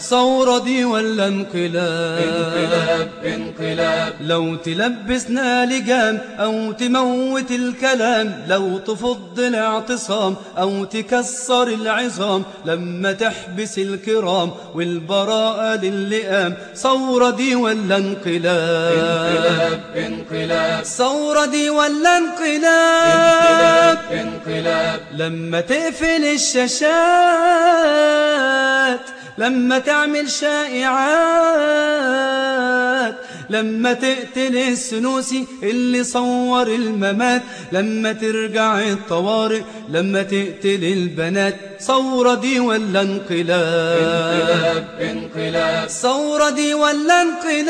ثورة دي ولا انقلاب؟ انقلاب انقلاب. لو تلبسنا لجام أو تموت الكلام، لو تفض الاعتصام أو تكسر العظام، لما تحبس الكرام والبراءة للئام، ثورة دي ولا انقلاب؟ انقلاب انقلاب. ثورة دي ولا انقلاب انقلاب. لما تقفل الشاشات، لما تعمل شائعات، لما تقتل السنوسي اللي صور الممات، لما ترجع الطوارئ، لما تقتل البنات، ثورة دي ولا انقلاب؟ انقلاب انقلاب. ثورة دي ولا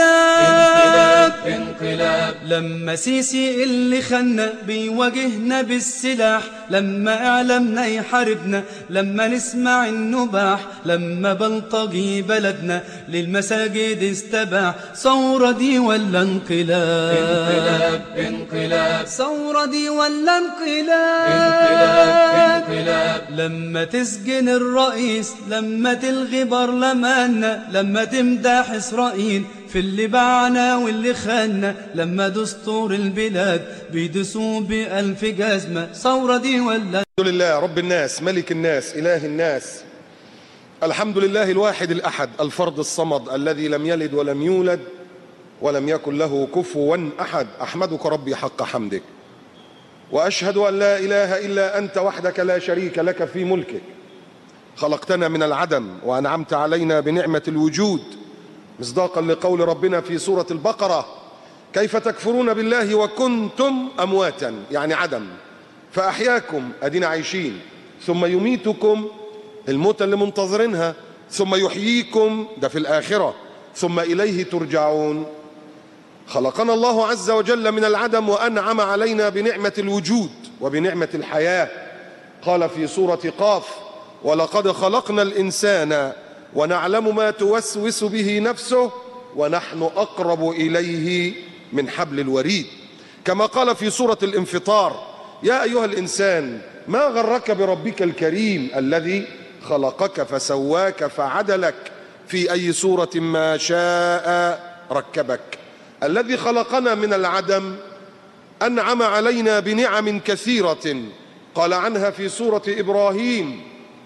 انقلاب انقلاب. لما سيسي اللي خلنا بيواجهنا بالسلاح، لما اعلامنا يحاربنا، لما نسمع النباح، لما بلطجي بلدنا للمساجد استباح، ثورة دي ولا انقلاب؟ انقلاب انقلاب. ثورة دي ولا انقلاب؟ انقلاب انقلاب. لما تسجن الرئيس، لما تلغي برلماننا، لما تمدح إسرائيل في اللي باعنا واللي خاننا، لما دستور البلاد بيدسوا بألف جزمة، ثورة دي ولا؟ الحمد لله رب الناس ملك الناس إله الناس، الحمد لله الواحد الأحد الفرد الصمد الذي لم يلد ولم يولد ولم يكن له كفوا أحد. أحمدك ربي حق حمدك، وأشهد أن لا إله إلا أنت وحدك لا شريك لك في ملكك. خلقتنا من العدم وأنعمت علينا بنعمة الوجود، مصداقا لقول ربنا في سورة البقرة: كيف تكفرون بالله وكنتم أمواتا، يعني عدم، فأحياكم، أدينا عايشين، ثم يميتكم، الموت اللي منتظرينها، ثم يحييكم، ده في الآخرة، ثم إليه ترجعون. خلقنا الله عز وجل من العدم وأنعم علينا بنعمة الوجود وبنعمة الحياة. قال في سورة قاف: ولقد خلقنا الإنسان ونعلم ما توسوس به نفسه ونحن أقرب إليه من حبل الوريد. كما قال في سورة الانفطار: يا أيها الإنسان ما غرك بربك الكريم الذي خلقك فسواك فعدلك في أي صورة ما شاء ركبك. الذي خلقنا من العدم أنعم علينا بنعم كثيرة، قال عنها في سورة إبراهيم: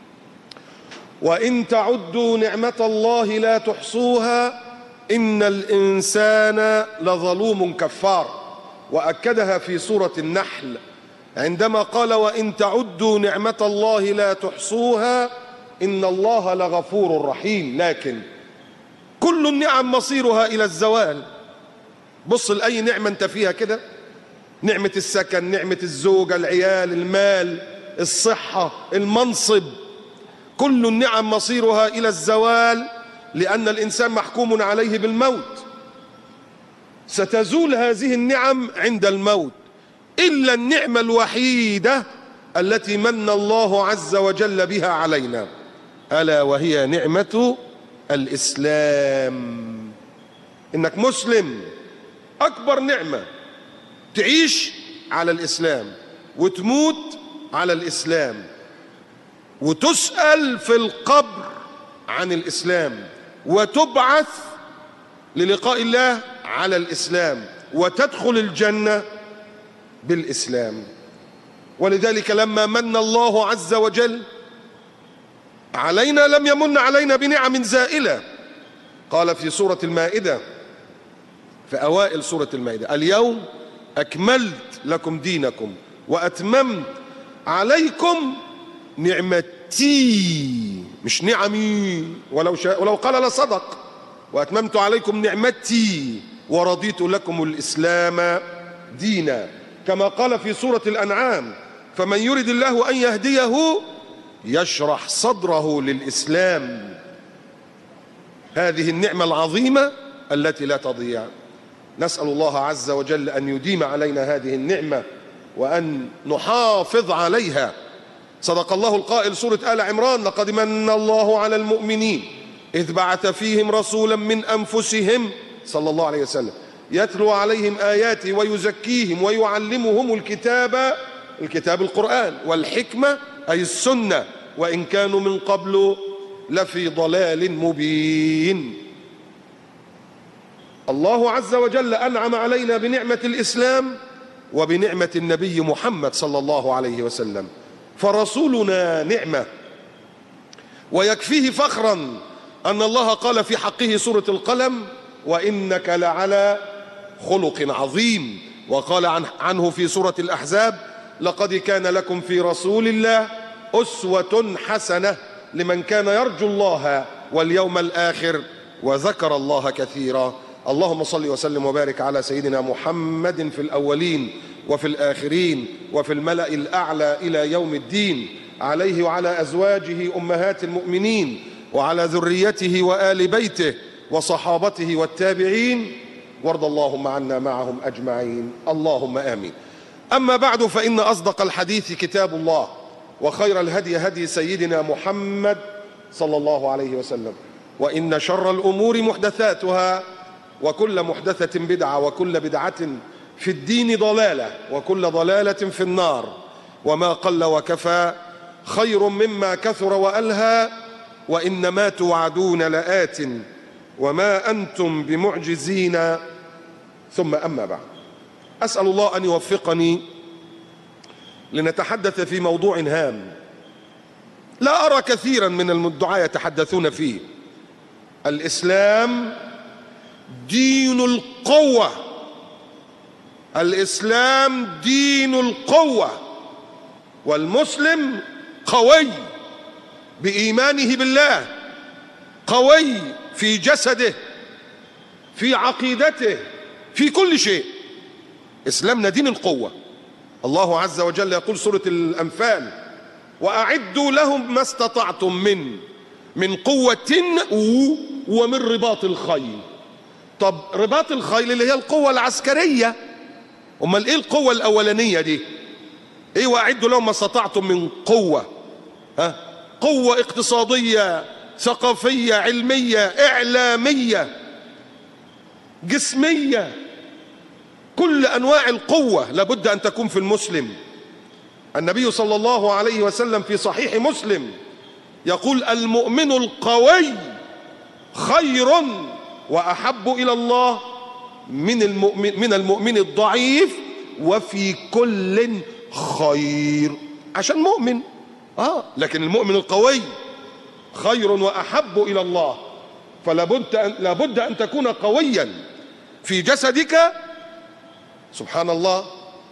وإن تعدوا نعمة الله لا تحصوها إن الإنسان لظلوم كفار. وأكدها في سورة النحل عندما قال: وإن تعدوا نعمة الله لا تحصوها إن الله لغفور رحيم. لكن كل النعم مصيرها إلى الزوال. بص لأي نعمة أنت فيها كده، نعمة السكن، نعمة الزوجة، العيال، المال، الصحة، المنصب، كل النعم مصيرها إلى الزوال، لأن الإنسان محكوم عليه بالموت. ستزول هذه النعم عند الموت، إلا النعمة الوحيدة التي من الله عز وجل بها علينا، ألا وهي نعمة الإسلام. إنك مسلم، أكبر نعمة. تعيش على الإسلام وتموت على الإسلام وتسأل في القبر عن الإسلام وتبعث للقاء الله على الإسلام وتدخل الجنة بالإسلام. ولذلك لما من الله عز وجل علينا لم يمن علينا بنعم زائلة. قال في سورة المائدة، في أوائل سورة المائدة: اليوم أكملت لكم دينكم وأتممت عليكم نعمتي، مش نعمي، ولو قال لصدق. وأتممت عليكم نعمتي ورضيت لكم الإسلام دينا. كما قال في سورة الأنعام: فمن يرد الله أن يهديه يشرح صدره للإسلام. هذه النعمة العظيمة التي لا تضيع. نسأل الله عز وجل أن يديم علينا هذه النعمة وأن نحافظ عليها. صدق الله القائل، سورة آل عمران: لقد من الله على المؤمنين إذ بعث فيهم رسولا من أنفسهم صلى الله عليه وسلم يتلو عليهم آياته ويزكيهم ويعلمهم الكتاب القرآن، والحكمة أي السنة، وإن كانوا من قبل لفي ضلال مبين. الله عز وجل أنعم علينا بنعمة الإسلام وبنعمة النبي محمد صلى الله عليه وسلم، فرسولنا نعمة، ويكفيه فخرا أن الله قال في حقه سورة القلم: وإنك لعلى خلق عظيم. وقال عنه في سورة الأحزاب: لقد كان لكم في رسول الله أسوة حسنة لمن كان يرجو الله واليوم الآخر وذكر الله كثيرا. اللهم صل وسلم وبارك على سيدنا محمد في الأولين وفي الآخرين وفي الملأ الأعلى إلى يوم الدين، عليه وعلى أزواجه أمهات المؤمنين وعلى ذريته وآل بيته وصحابته والتابعين، وارض اللهم عنا معهم أجمعين، اللهم آمين. أما بعد، فإن أصدق الحديث كتاب الله، وخير الهدي هدي سيدنا محمد صلى الله عليه وسلم، وإن شر الأمور محدثاتها، وكل محدثة بدعة، وكل بدعة في الدين ضلالة، وكل ضلالة في النار. وما قل وكفى خير مما كثر وألهى، وإنما توعدون لآت وما أنتم بمعجزين. ثم أما بعد، أسأل الله أن يوفقني لنتحدث في موضوع هام لا أرى كثيرا من الدعاة يتحدثون فيه: الإسلام دين القوة. الإسلام دين القوة، والمسلم قوي بإيمانه بالله، قوي في جسده، في عقيدته، في كل شيء. إسلامنا دين القوة. الله عز وجل يقول سورة الأنفال: وأعدوا لهم ما استطعتم من قوة ومن رباط الخيل. طب رباط الخيل اللي هي القوة العسكرية، أمال إيه القوة الأولانية دي؟ إيه وأعدوا لهم ما استطعتم من قوة؟ قوة اقتصادية، ثقافية، علمية، إعلامية، جسمية، كل أنواع القوة لابد أن تكون في المسلم. النبي صلى الله عليه وسلم في صحيح مسلم يقول: المؤمن القوي خير وأحب إلى الله من المؤمن الضعيف، وفي كل خير. عشان مؤمن، لكن المؤمن القوي خير وأحب إلى الله، فلابد أن تكون قويا في جسدك. سبحان الله.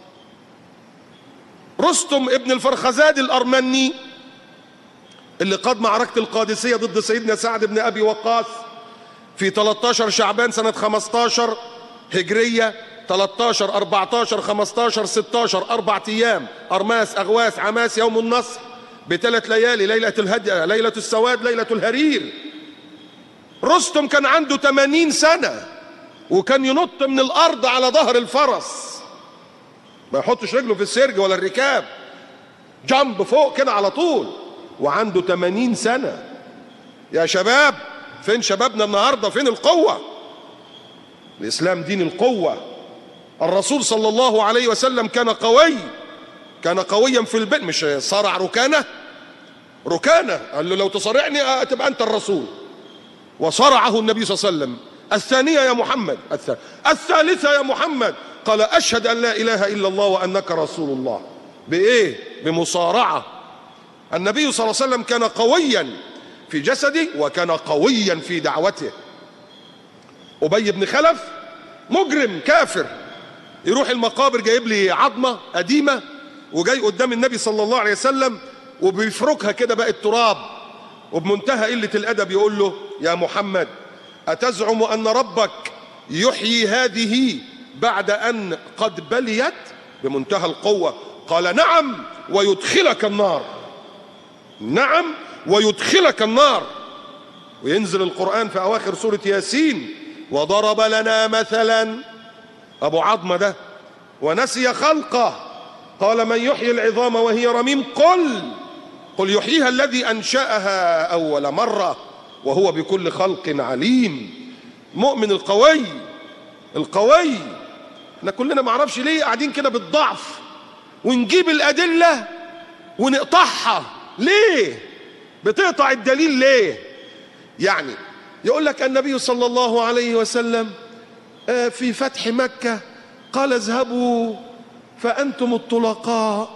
رستم ابن الفرخزاد الأرمني اللي قاد معركة القادسية ضد سيدنا سعد بن أبي وقاص في 13 شعبان سنة 15 هجرية، 13 14 15 16، 4 أيام، أرماس أغواس عماس يوم النصر، ب3 ليالي، ليلة الهدى، ليلة السواد، ليلة الهرير. رستم كان عنده 80 سنة، وكان ينط من الأرض على ظهر الفرس، ما يحطش رجله في السرج ولا الركاب، جنب فوق كده على طول، وعنده 80 سنة. يا شباب، فين شبابنا النهاردة؟ فين القوة؟ الإسلام دين القوة. الرسول صلى الله عليه وسلم كان قوي، كان قويا في البيت، مش صارع ركانة قال له: لو تصارعني تبقى أنت الرسول. وصرعه النبي صلى الله عليه وسلم. الثانية يا محمد، الثالثة يا محمد، قال: أشهد أن لا إله إلا الله وأنك رسول الله. بإيه؟ بمصارعة. النبي صلى الله عليه وسلم كان قويا في جسده، وكان قويا في دعوته. أبي بن خلف مجرم كافر، يروح المقابر جايب لي عظمة قديمة، وجاي قدام النبي صلى الله عليه وسلم وبيفركها كده بقى التراب، وبمنتهى قلة الأدب يقول له: يا محمد، أتزعم أن ربك يحيي هذه بعد أن قد بليت؟ بمنتهى القوة. قال: نعم ويدخلك النار، نعم ويدخلك النار. وينزل القرآن في أواخر سورة ياسين: وضرب لنا مثلا، أبو عظمة ده، ونسي خلقه، قال: من يحيي العظام وهي رميم؟ قل يحييها الذي أنشأها أول مرة وهو بكل خلق عليم. مؤمن القوي. احنا كلنا معرفش ليه قاعدين كده بالضعف، ونجيب الأدلة ونقطعها. ليه بتقطع الدليل؟ ليه؟ يعني يقول لك النبي صلى الله عليه وسلم في فتح مكة قال اذهبوا فأنتم الطلقاء.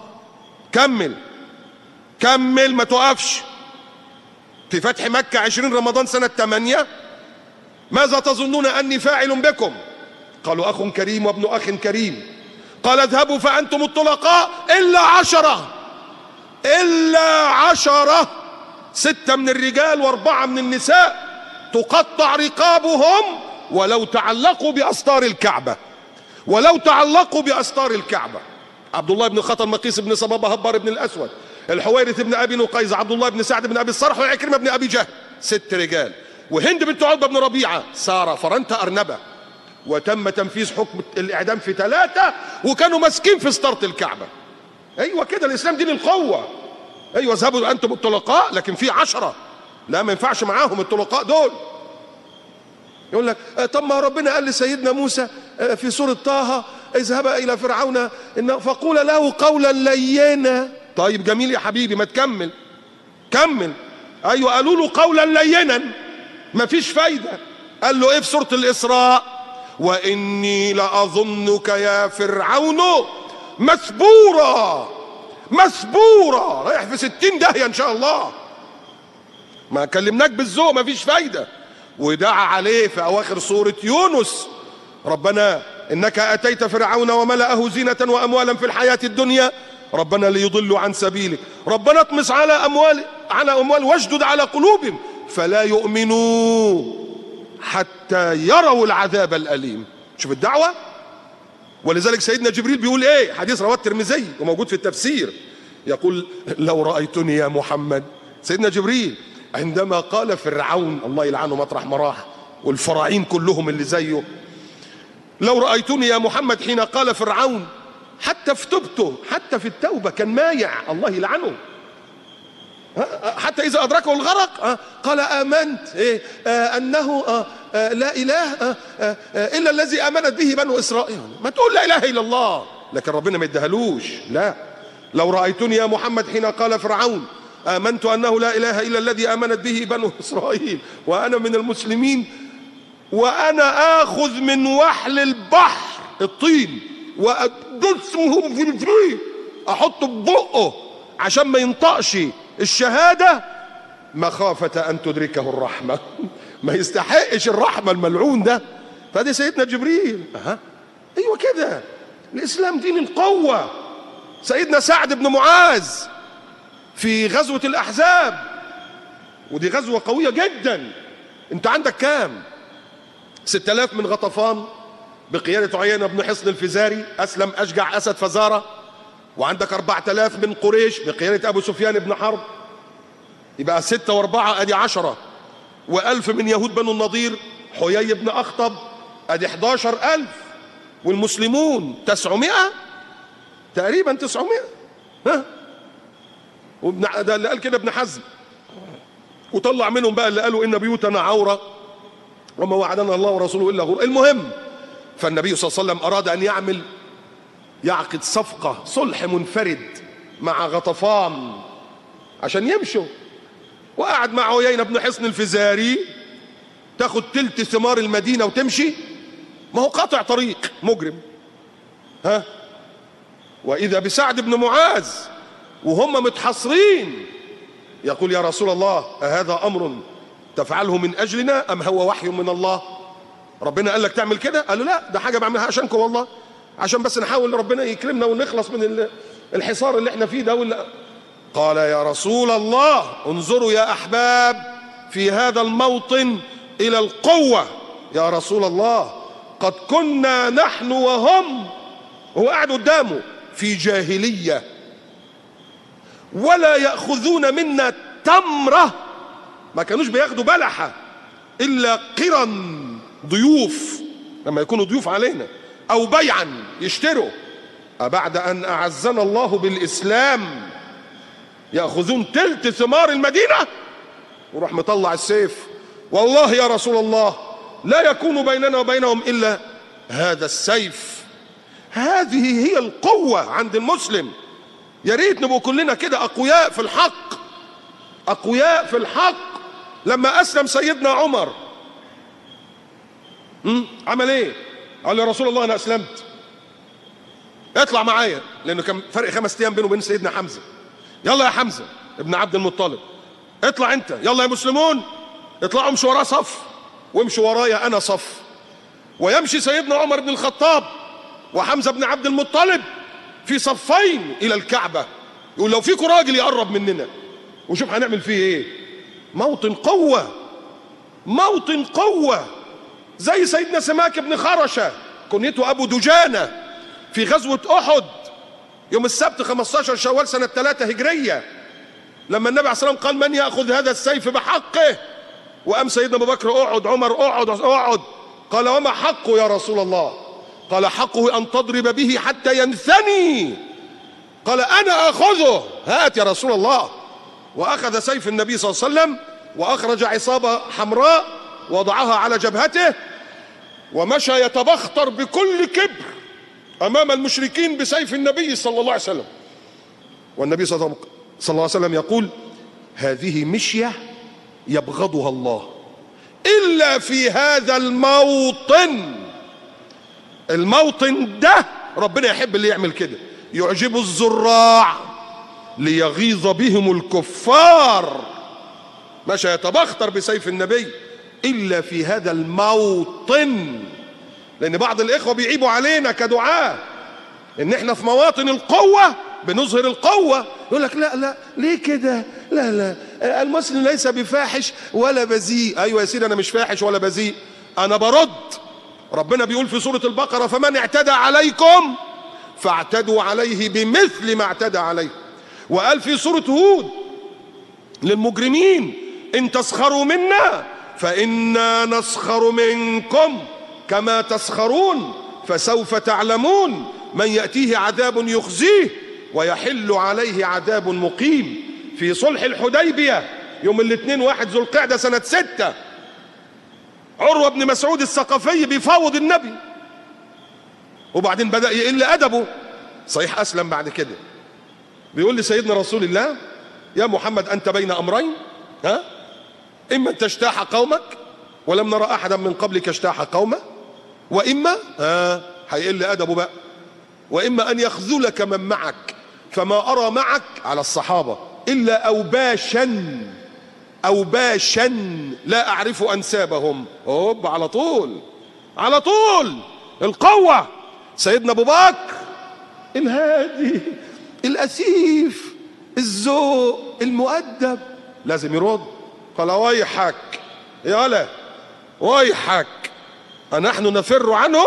كمل ما توقفش. في فتح مكة 20 رمضان سنة 8 ماذا تظنون أني فاعل بكم؟ قالوا أخ كريم وابن أخ كريم. قال اذهبوا فأنتم الطلقاء إلا 10 6 من الرجال و4 من النساء تقطع رقابهم ولو تعلقوا بأستار الكعبة. عبد الله بن خطل، مقيس بن صبابة، هبار بن الأسود، الحويرث بن أبي نقيز، عبد الله بن سعد بن أبي الصرح، وعكرمة بن أبي جهل. 6 رجال. وهند بنت عتبة بن ربيعة، سارة، فرنتة، أرنبة. وتم تنفيذ حكم الإعدام في 3 وكانوا ماسكين في ستارة الكعبة. أيوة كده، الإسلام دين القوة. أيوة اذهبوا أنتم الطلقاء، لكن في 10 لا ما ينفعش معاهم الطلقاء دول. يقول لك طب ما ربنا قال لسيدنا موسى في سورة طه اذهب إلى فرعون فقول له قولا لينا. طيب جميل يا حبيبي، ما تكمل. أيوة قالوا له قولا لينا، ما فيش فايدة. قال له إيه في سورة الإسراء؟ وإني لأظنك يا فرعون مسبورا، رايح في 60 داهية إن شاء الله. ما كلمناك بالذوق، ما فيش فايدة. ودعا عليه في أواخر سورة يونس ربنا إنك أتيت فرعون وملأه زينة وأموالا في الحياة الدنيا ربنا ليضلوا عن سبيلك ربنا اطمس على أموال واشدد على قلوبهم فلا يؤمنوا حتى يروا العذاب الأليم. شوف الدعوة. ولذلك سيدنا جبريل بيقول ايه؟ حديث رواه الترمذي وموجود في التفسير، يقول لو رأيتني يا محمد، سيدنا جبريل عندما قال فرعون الله يلعنه مطرح ما راح والفراعين كلهم اللي زيه، لو رأيتني يا محمد حين قال فرعون، حتى في توبته، حتى في التوبة كان مايع الله يلعنه، حتى إذا أدركه الغرق قال آمنت أنه لا إله إلا الذي آمنت به بنو إسرائيل. ما تقول لا إله إلا الله، لكن ربنا ما يدهلوش. لا، لو رأيتني يا محمد حين قال فرعون آمنت أنه لا إله إلا الذي آمنت به بنو إسرائيل وأنا من المسلمين، وأنا آخذ من وحل البحر الطين وأدسهم في الفريق، أحطه ببقه عشان ما ينطقش الشهادة مخافة أن تدركه الرحمة. ما يستحقش الرحمة الملعون ده. فده سيدنا جبريل. أيوة كده، الإسلام دين القوة. سيدنا سعد بن معاذ في غزوة الأحزاب، ودي غزوة قوية جدا. أنت عندك كام؟ 6000 من غطفان بقيادة عيينة بن حصن الفزاري، أسلم أشجع أسد فزارة. وعندك 4000 من قريش بقيادة أبو سفيان بن حرب، يبقى 6 و4 أدي 10. و1000 من يهود بنو النضير حيي بن أخطب أدي 11000. والمسلمون 900 تقريبا، 900. ده اللي قال كده ابن حزم، وطلع منهم بقى اللي قالوا إن بيوتنا عورة وما وعدنا الله ورسوله إلا غرور. المهم، فالنبي صلى الله عليه وسلم أراد أن يعقد صفقة صلح منفرد مع غطفان عشان يمشوا، وقعد مع عيينة بن حصن الفزاري. تاخد تلت ثمار المدينة وتمشي؟ ما هو قاطع طريق مجرم. وإذا بسعد بن معاذ وهم متحصرين يقول يا رسول الله أهذا أمر تفعله من أجلنا أم هو وحي من الله؟ ربنا قال لك تعمل كده؟ قال له لا، ده حاجة بعملها عشانكم والله، عشان بس نحاول ربنا يكرمنا ونخلص من الحصار اللي احنا فيه ده. قال يا رسول الله انظروا يا أحباب في هذا الموطن إلى القوة. يا رسول الله قد كنا نحن وهم، هو قاعد قدامه، في جاهلية ولا يأخذون منا تمرة، ما كانوش بياخدوا بلحة إلا قرن ضيوف لما يكونوا ضيوف علينا، أو بيعا يشتروا. أبعد أن أعزنا الله بالإسلام يأخذون تلت ثمار المدينة؟ وراح مطلع السيف. والله يا رسول الله لا يكون بيننا وبينهم إلا هذا السيف. هذه هي القوة عند المسلم. يا ريت نبقى كلنا كده أقوياء في الحق، أقوياء في الحق. لما أسلم سيدنا عمر عمل ايه؟ قال يا رسول الله أنا أسلمت، اطلع معايا، لأنه كان فرق 5 أيام بينه وبين سيدنا حمزة. يلا يا حمزة ابن عبد المطلب اطلع انت، يلا يا مسلمون اطلعوا امشوا وراه صف، وامشوا ورايا انا صف. ويمشي سيدنا عمر بن الخطاب وحمزة بن عبد المطلب في صفين الى الكعبة، يقول لو فيكم راجل يقرب مننا وشوف هنعمل فيه ايه. موطن قوة، موطن قوة، زي سيدنا سماك بن خرشة كنيته ابو دجانة في غزوة احد يوم السبت 15 شوال سنة 3 هجرية، لما النبي عليه الصلاة والسلام قال من يأخذ هذا السيف بحقه، وقام سيدنا أبو بكر اقعد، عمر اقعد اقعد، قال وما حقه يا رسول الله؟ قال حقه أن تضرب به حتى ينثني. قال أنا أخذه، هات يا رسول الله. وأخذ سيف النبي صلى الله عليه وسلم وأخرج عصابة حمراء وضعها على جبهته ومشى يتبختر بكل كبر أمام المشركين بسيف النبي صلى الله عليه وسلم. والنبي صلى الله عليه وسلم يقول هذه مشية يبغضها الله إلا في هذا الموطن. الموطن ده ربنا يحب اللي يعمل كده، يعجب الزراع ليغيظ بهم الكفار. مشى يتبختر بسيف النبي إلا في هذا الموطن. لأن بعض الإخوة بيعيبوا علينا كدعاة إن إحنا في مواطن القوة بنظهر القوة، يقول لك لا لا ليه كده؟ لا لا المسلم ليس بفاحش ولا بذيء. أيوة يا سيدي أنا مش فاحش ولا بذيء، أنا برد. ربنا بيقول في سورة البقرة فمن اعتدى عليكم فاعتدوا عليه بمثل ما اعتدى عليه. وقال في سورة هود للمجرمين إن تسخروا منا فإنا نسخر منكم كما تسخرون فسوف تعلمون من يأتيه عذاب يخزيه ويحل عليه عذاب مقيم. في صلح الحديبية يوم الاثنين 1 ذو القعدة سنة 6 عروة بن مسعود الثقفي بيفاوض النبي، وبعدين بدأ يقل أدبه، صحيح أسلم بعد كده. بيقول لسيدنا رسول الله يا محمد أنت بين أمرين، إما أن تجتاح قومك ولم نرى أحدا من قبلك اجتاح قومه، وإما هيقل أدبه بقى، وإما أن يخذلك من معك فما أرى معك على الصحابة إلا أوباشا أوباشا لا أعرف أنسابهم. هوب على طول على طول القوة. سيدنا أبو بكر الهادي الأسيف الذوق المؤدب لازم يرد. قال ويحك يالا ويحك أنحن نفر عنه؟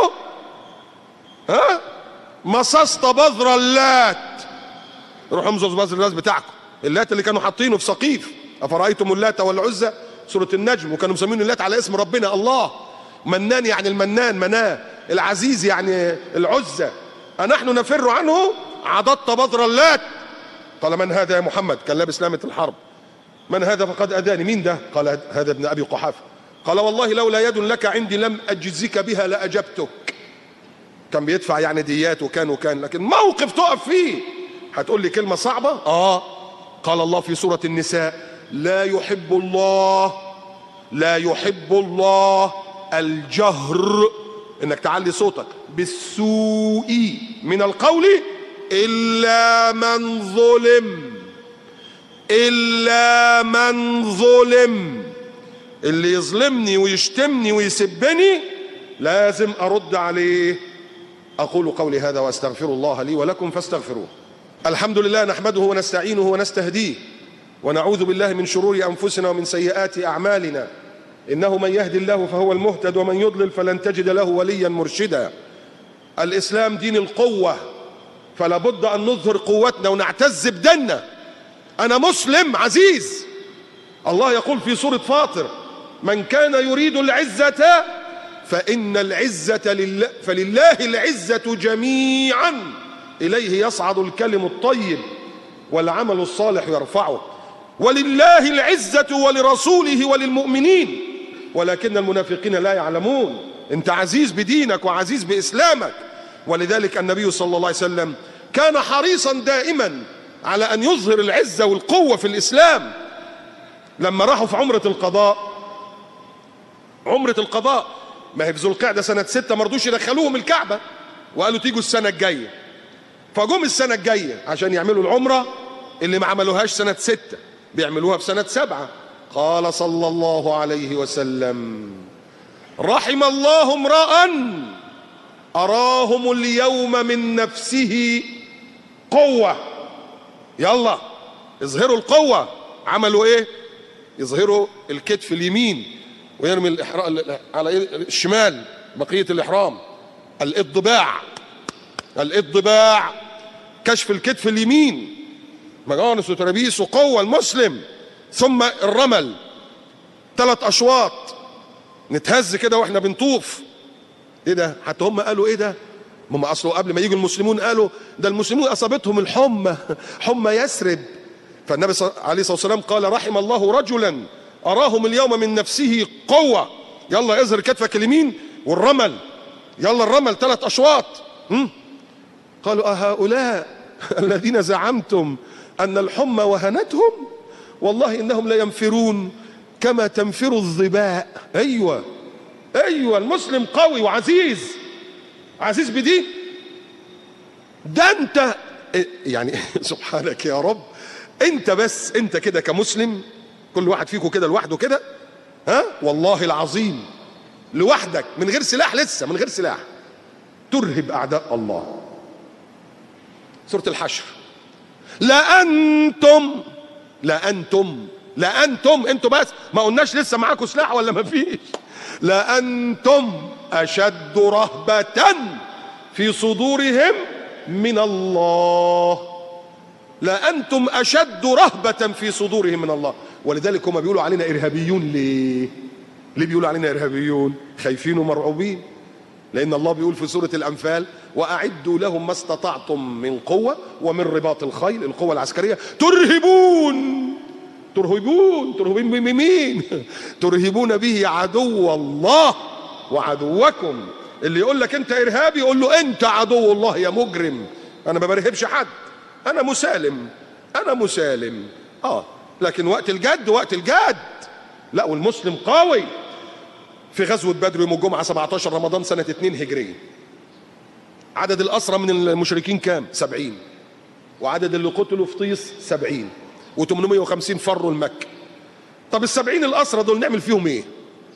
مصصت بذر اللات. روحوا امزوا بذر اللات بتاعكم، اللات اللي كانوا حاطينه في سقيف. أفرأيتم اللات والعزى سورة النجم، وكانوا مسمين اللات على اسم ربنا الله. منان يعني المنان مناه، العزيز يعني العزى. أنحن نفر عنه؟ عضدت بذر اللات. قال من هذا يا محمد؟ كان لابس لامة الحرب. من هذا فقد أذاني. مين ده؟ قال هذا ابن أبي قحافة. قال والله لولا يد لك عندي لم أجزك بها لأجبتك. كان بيدفع يعني ديات وكان لكن موقف تقف فيه. هتقول لي كلمة صعبة؟ قال الله في سورة النساء لا يحب الله الجهر، انك تعلي صوتك بالسوء من القول إلا من ظلم. اللي يظلمني ويشتمني ويسبني لازم أرد عليه. أقول قولي هذا وأستغفر الله لي ولكم فاستغفروه. الحمد لله نحمده ونستعينه ونستهديه ونعوذ بالله من شرور أنفسنا ومن سيئات أعمالنا. إنه من يهدي الله فهو المهتد ومن يضلل فلن تجد له وليا مرشدا. الإسلام دين القوة، فلا بد أن نظهر قوتنا ونعتز بديننا. أنا مسلم عزيز. الله يقول في سورة فاطر من كان يريد العزة فإن العزة لله، فلله العزة جميعا إليه يصعد الكلم الطيب والعمل الصالح يرفعه. ولله العزة ولرسوله وللمؤمنين ولكن المنافقين لا يعلمون. أنت عزيز بدينك وعزيز بإسلامك. ولذلك النبي صلى الله عليه وسلم كان حريصا دائما على أن يظهر العزة والقوة في الإسلام. لما راحوا في عمرة القضاء ما هي في ذو القعدة سنة 6 ما رضوش يدخلوهم الكعبة، وقالوا تيجوا السنة الجاية. فجم السنة الجاية عشان يعملوا العمرة اللي ما عملوهاش سنة 6، بيعملوها في سنة 7. قال صلى الله عليه وسلم: رحم الله امرأ أراهم اليوم من نفسه قوة. يلا اظهروا القوة. عملوا ايه؟ يظهروا الكتف اليمين ويرمي الإحرام على الشمال بقية الإحرام. الإضباع، كشف الكتف اليمين، مجانس وترابيس وقوة المسلم. ثم الرمل 3 أشواط، نتهز كده واحنا بنطوف. ايه ده؟ حتى هم قالوا ايه ده؟ هم اصله قبل ما يجوا المسلمون قالوا ده المسلمون اصابتهم حمى يثرب. فالنبي عليه الصلاة والسلام قال: رحم الله رجلا أراهم اليوم من نفسه قوة. يلا اظهر كتفك اليمين والرمل. يلا الرمل 3 أشواط. قالوا: أهؤلاء الذين زعمتم أن الحمى وهنتهم؟ والله إنهم لينفرون كما تنفر الظباء. أيوة المسلم قوي وعزيز، عزيز بدي. ده أنت يعني سبحانك يا رب. أنت كده كمسلم، كل واحد فيكم كده لوحده كده، والله العظيم لوحدك من غير سلاح، لسه من غير سلاح، ترهب أعداء الله. سورة الحشر: لا أنتم انتوا بس، ما قلناش لسه معاكم سلاح ولا ما فيش. لا أنتم أشد رهبة في صدورهم من الله. لا أنتم أشد رهبة في صدورهم من الله. ولذلك هم بيقولوا علينا إرهابيون. ليه بيقولوا علينا إرهابيون؟ خايفين ومرعوبين. لأن الله بيقول في سورة الأنفال: وأعدوا لهم ما استطعتم من قوة ومن رباط الخيل، القوة العسكرية، ترهبون بمين؟ ترهبون به عدو الله وعدوكم. اللي يقول لك أنت إرهابي يقول له أنت عدو الله يا مجرم. أنا ما برهبش حد، أنا مسالم. لكن وقت الجد لا. والمسلم قوي. في غزوة بدر يوم الجمعة 17 رمضان سنة 2 هجرية، عدد الأسرى من المشركين كام؟ 70. وعدد اللي قتلوا في طيس 70. و850 فروا لمكة. طب ال70 الأسرى دول نعمل فيهم ايه؟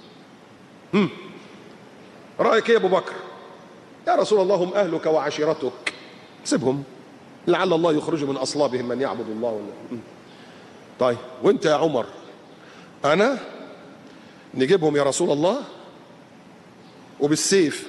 رأيك ايه يا أبو بكر؟ يا رسول الله هم أهلك وعشيرتك، سيبهم لعل الله يخرج من أصلابهم من يعبد الله. طيب وانت يا عمر؟ أنا نجيبهم يا رسول الله وبالسيف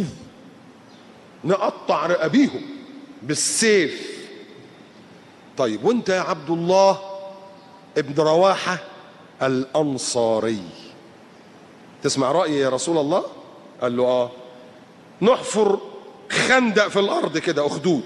نقطع رقابيهم بالسيف. طيب وانت يا عبد الله ابن رواحة الأنصاري تسمع رأيي يا رسول الله؟ قال له نحفر خندق في الأرض كده، أخدود،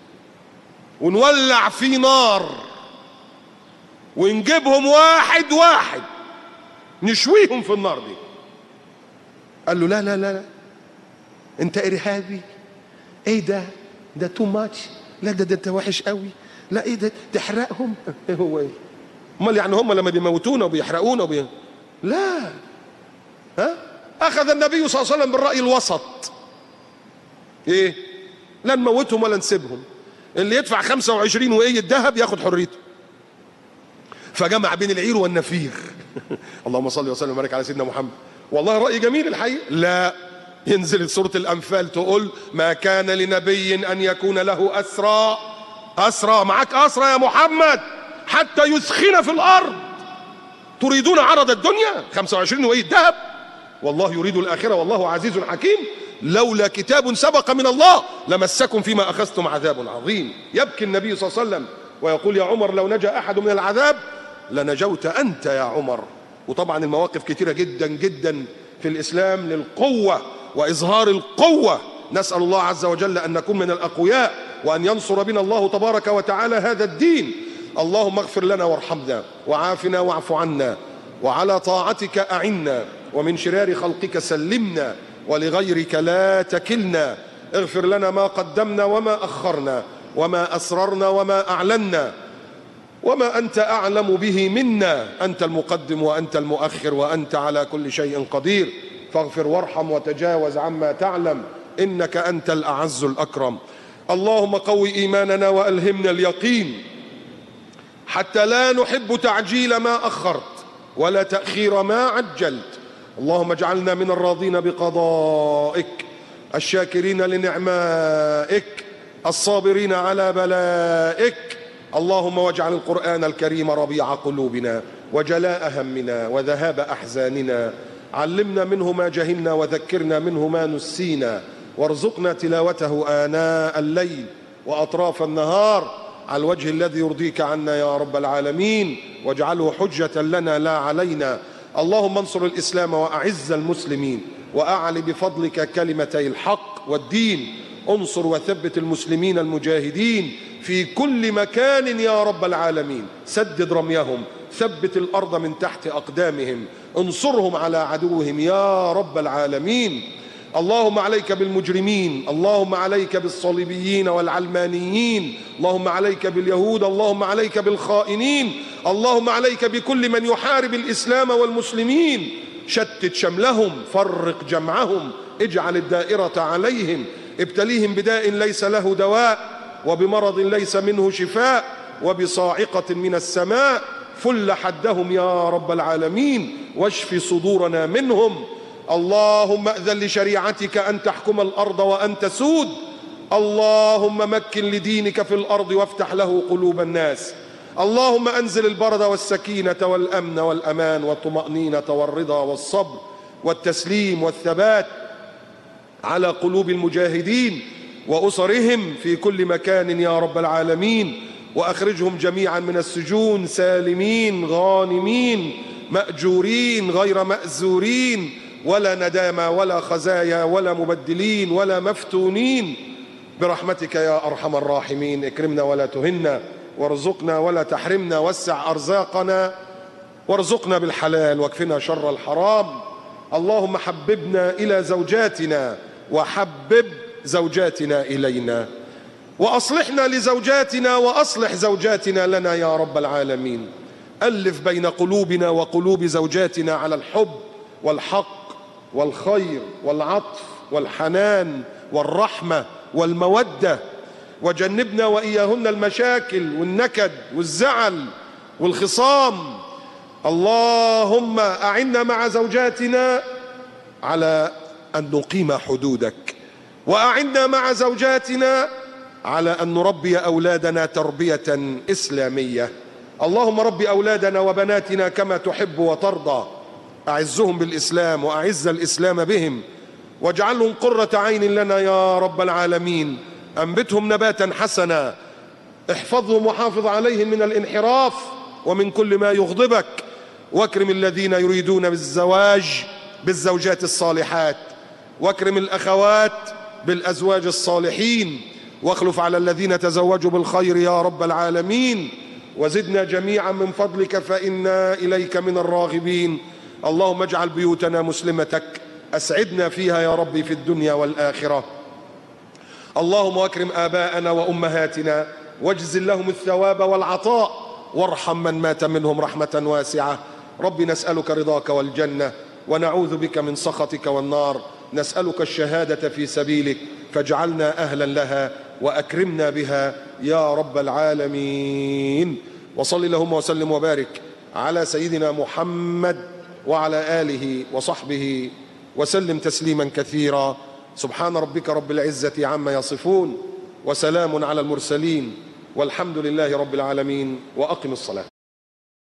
ونولع فيه نار ونجيبهم واحد واحد نشويهم في النار دي. قال له لا لا لا انت ارهابي. ايه ده تو ماتش. لا ده انت وحش قوي. لا ايه ده تحرقهم. ايه هو ايه؟ امال يعني هم لما بيموتونا وبيحرقونا لا. اخذ النبي صلى الله عليه وسلم بالرأي الوسط. ايه؟ لا نموتهم ولا نسيبهم. اللي يدفع 25 وقية الذهب ياخد حريته. فجمع بين العير والنفير. اللهم صل وسلم وبارك على سيدنا محمد. والله رأي جميل الحقيقة. لا، ينزل سورة الأنفال تقول ما كان لنبي أن يكون له أسرى. معاك أسرى يا محمد حتى يسخن في الأرض. تريدون عرض الدنيا 25 وقية ذهب، والله يريد الآخرة والله عزيز حكيم. لولا كتاب سبق من الله لمسكم فيما أخذتم عذاب عظيم. يبكي النبي صلى الله عليه وسلم ويقول يا عمر لو نجا أحد من العذاب لنجوت أنت يا عمر. وطبعا المواقف كثيرة جدا جدا في الإسلام للقوة وإظهار القوة. نسأل الله عز وجل أن نكون من الأقوياء وأن ينصر بنا الله تبارك وتعالى هذا الدين. اللهم اغفر لنا وارحمنا وعافنا واعف عنا وعلى طاعتك أعنا ومن شرار خلقك سلمنا ولغيرك لا تكلنا. اغفر لنا ما قدمنا وما أخرنا وما أسررنا وما أعلنا وما أنت أعلم به منا، أنت المقدم وأنت المؤخر وأنت على كل شيء قدير، فاغفر وارحم وتجاوز عما تعلم، إنك أنت الأعز الأكرم. اللهم قوي إيماننا وألهمنا اليقين حتى لا نحب تعجيل ما أخرت ولا تأخير ما عجلت. اللهم اجعلنا من الراضين بقضائك، الشاكرين لنعمائك، الصابرين على بلائك. اللهم واجعل القرآن الكريم ربيع قلوبنا وجلاء همنا وذهاب أحزاننا، علمنا منه ما جهلنا وذكرنا منه ما نسينا، وارزقنا تلاوته آناء الليل وأطراف النهار على الوجه الذي يرضيك عنا يا رب العالمين، واجعله حجة لنا لا علينا. اللهم انصر الإسلام وأعز المسلمين، وأعل بفضلك كلمتي الحق والدين. انصر وثبت المسلمين المجاهدين في كل مكان يا رب العالمين، سدد رميهم، ثبت الأرض من تحت أقدامهم، انصرهم على عدوهم يا رب العالمين. اللهم عليك بالمجرمين، اللهم عليك بالصليبيين والعلمانيين، اللهم عليك باليهود، اللهم عليك بالخائنين، اللهم عليك بكل من يحارب الإسلام والمسلمين. شتت شملهم، فرق جمعهم، اجعل الدائرة عليهم، ابتليهم بداء ليس له دواء، وبمرض ليس منه شفاء، وبصاعقة من السماء، فل حدهم يا رب العالمين، واشف صدورنا منهم. اللهم أذن لشريعتك أن تحكم الأرض وأن تسود. اللهم مكن لدينك في الأرض وافتح له قلوب الناس. اللهم أنزل البرد والسكينة والأمن والأمان والطمأنينة والرضا والصبر والتسليم والثبات على قلوب المجاهدين وأسرهم في كل مكان يا رب العالمين، وأخرجهم جميعا من السجون سالمين غانمين مأجورين غير مأزورين، ولا ندامى ولا خزايا ولا مبدلين ولا مفتونين، برحمتك يا أرحم الراحمين. اكرمنا ولا تهنا، وارزقنا ولا تحرمنا، وسع أرزاقنا وارزقنا بالحلال، واكفنا شر الحرام. اللهم حببنا إلى زوجاتنا، وحبب زوجاتنا إلينا، وأصلحنا لزوجاتنا، وأصلح زوجاتنا لنا يا رب العالمين. ألف بين قلوبنا وقلوب زوجاتنا على الحب والحق والخير والعطف والحنان والرحمة والمودة، وجنبنا وإياهن المشاكل والنكد والزعل والخصام. اللهم أعنا مع زوجاتنا على أن نقيم حدودك، وأعنا مع زوجاتنا على أن نربي أولادنا تربية إسلامية. اللهم رب أولادنا وبناتنا كما تحب وترضى، أعزهم بالإسلام وأعز الإسلام بهم، واجعلهم قرة عين لنا يا رب العالمين. أنبتهم نباتا حسنا، احفظهم وحافظ عليهم من الانحراف ومن كل ما يغضبك، واكرم الذين يريدون بالزواج بالزوجات الصالحات، واكرم الأخوات بالأزواج الصالحين، واخلف على الذين تزوجوا بالخير يا رب العالمين، وزدنا جميعا من فضلك فإنا إليك من الراغبين. اللهم اجعل بيوتنا مسلمتك، أسعدنا فيها يا ربي في الدنيا والآخرة. اللهم أكرم آباءنا وأمهاتنا، واجزل لهم الثواب والعطاء، وارحم من مات منهم رحمة واسعة. رب نسألك رضاك والجنة، ونعوذ بك من سخطك والنار. نسألك الشهادة في سبيلك، فاجعلنا أهلا لها وأكرمنا بها يا رب العالمين. وصل اللهم وسلم وبارك على سيدنا محمد وعلى آله وصحبه وسلم تسليما كثيرا. سبحان ربك رب العزة عما يصفون، وسلام على المرسلين، والحمد لله رب العالمين. وأقم الصلاة.